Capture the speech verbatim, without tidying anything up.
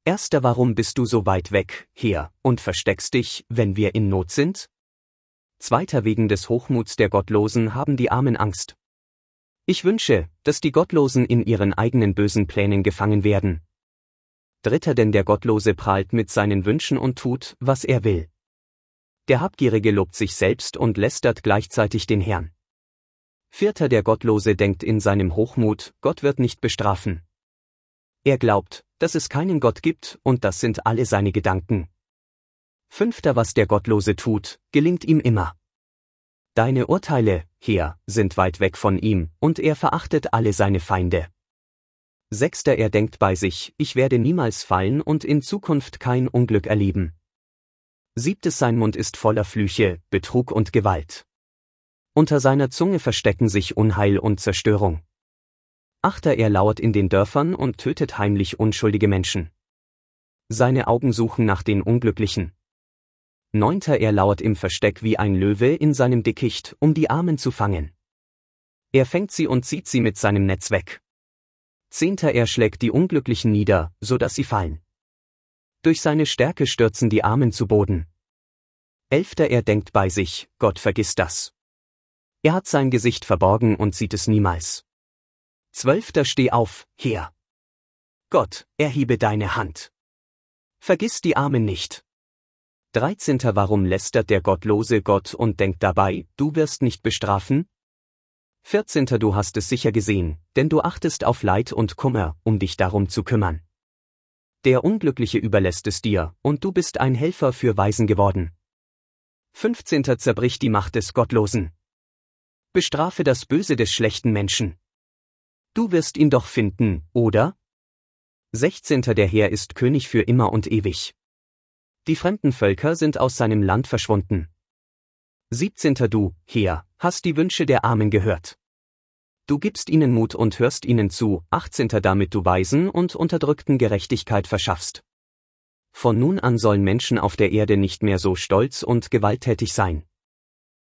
Erster, warum bist du so weit weg, Herr, und versteckst dich, wenn wir in Not sind? Zweiter, wegen des Hochmuts der Gottlosen haben die Armen Angst. Ich wünsche, dass die Gottlosen in ihren eigenen bösen Plänen gefangen werden. Dritter, denn der Gottlose prahlt mit seinen Wünschen und tut, was er will. Der Habgierige lobt sich selbst und lästert gleichzeitig den Herrn. Vierter, der Gottlose denkt in seinem Hochmut, Gott wird nicht bestrafen. Er glaubt, dass es keinen Gott gibt, und das sind alle seine Gedanken. Fünfter, was der Gottlose tut, gelingt ihm immer. Deine Urteile, Herr, sind weit weg von ihm, und er verachtet alle seine Feinde. Sechster, er denkt bei sich, ich werde niemals fallen und in Zukunft kein Unglück erleben. Siebtes, sein Mund ist voller Flüche, Betrug und Gewalt. Unter seiner Zunge verstecken sich Unheil und Zerstörung. Achter, er lauert in den Dörfern und tötet heimlich unschuldige Menschen. Seine Augen suchen nach den Unglücklichen. Neunter, er lauert im Versteck wie ein Löwe in seinem Dickicht, um die Armen zu fangen. Er fängt sie und zieht sie mit seinem Netz weg. Zehnter, er schlägt die Unglücklichen nieder, so dass sie fallen. Durch seine Stärke stürzen die Armen zu Boden. Elfter, er denkt bei sich, Gott vergisst das. Er hat sein Gesicht verborgen und sieht es niemals. Zwölfter, steh auf, Herr. Gott, erhebe deine Hand. Vergiss die Armen nicht. Dreizehnter, warum lästert der Gottlose Gott und denkt dabei, du wirst nicht bestrafen? Vierzehnter, du hast es sicher gesehen, denn du achtest auf Leid und Kummer, um dich darum zu kümmern. Der Unglückliche überlässt es dir, und du bist ein Helfer für Waisen geworden. Fünfzehnter, zerbrich die Macht des Gottlosen. Bestrafe das Böse des schlechten Menschen. Du wirst ihn doch finden, oder? Sechzehnter, der Herr ist König für immer und ewig. Die fremden Völker sind aus seinem Land verschwunden. Siebzehnter, du, Herr, hast die Wünsche der Armen gehört. Du gibst ihnen Mut und hörst ihnen zu. Achtzehnter, damit du Waisen und Unterdrückten Gerechtigkeit verschaffst. Von nun an sollen Menschen auf der Erde nicht mehr so stolz und gewalttätig sein.